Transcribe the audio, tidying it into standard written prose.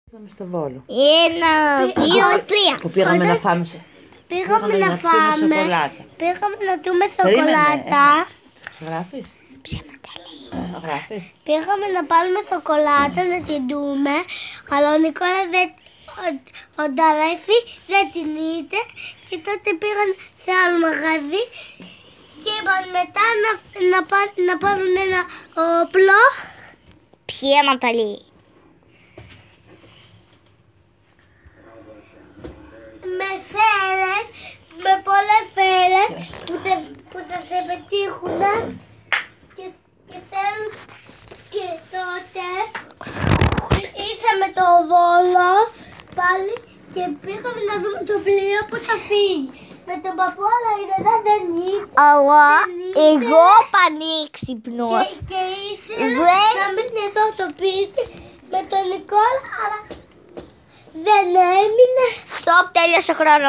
Πήγαμε στο Βόλο. 1, 2, 3. Που πήγαμε να φάμε. Πήγαμε να φάμε. Σοκολάτα. Πήγαμε να δούμε σοκολάτα. Γράφεις. Γράφεις. Πήγαμε να πάρουμε σοκολάτα να την δούμε. Αλλά ο Νικόλας ο Νταρέφη δεν την είδε. Και τότε πήγαν σε άλλο μαγαζί. Και είπαν μετά να πάρουν ένα όπλο. Ποια Ματαλή. Με φέρες, με πολλές φέρες που θα σε πετύχουν και θέλουν. Και τότε ήρθαμε το Βόλο πάλι και πήγαμε να δούμε το πλοίο που θα φύγει. Με τον παππού αλλά η Ρένα δεν ήρθε. Αλλά εγώ πανίξυπνος. Και ήθελα να μείνει εδώ το σπίτι με τον Νικόλα αλλά δεν έμεινε. Στοπ, τέλειωσε ο χρόνος.